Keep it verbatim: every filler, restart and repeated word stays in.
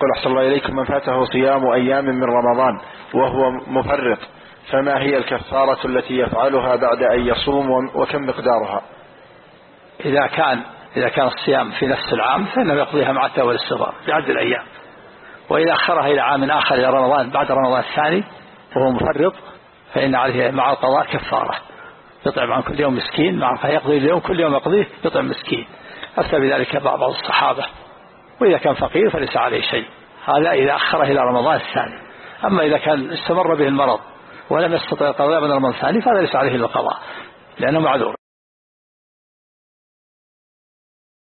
يقول أحسن الله إليكم: من فاته صيام أيام من رمضان وهو مفرط فما هي الكفارة التي يفعلها بعد أن يصوم وكم مقدارها؟ إذا كان إذا كان الصيام في نفس العام فإنه يقضيها مع التوبة والاستغفار بعد الأيام، وإذا أخرها إلى عام آخر إلى رمضان بعد رمضان الثاني وهو مفرط فإن عليه مع القضاء كفارة، يطعم عن كل يوم مسكين، مع فيقضي اليوم كل يوم يقضيه يطعم مسكين. أفتى بذلك بعض الصحابة. وإذا كان فقير فليس عليه شيء، هذا إذا أخره إلى رمضان الثاني. أما إذا كان استمر به المرض ولم يستطع القضاء من رمضان الثاني فهذا ليس عليه القضاء لأنه معذور.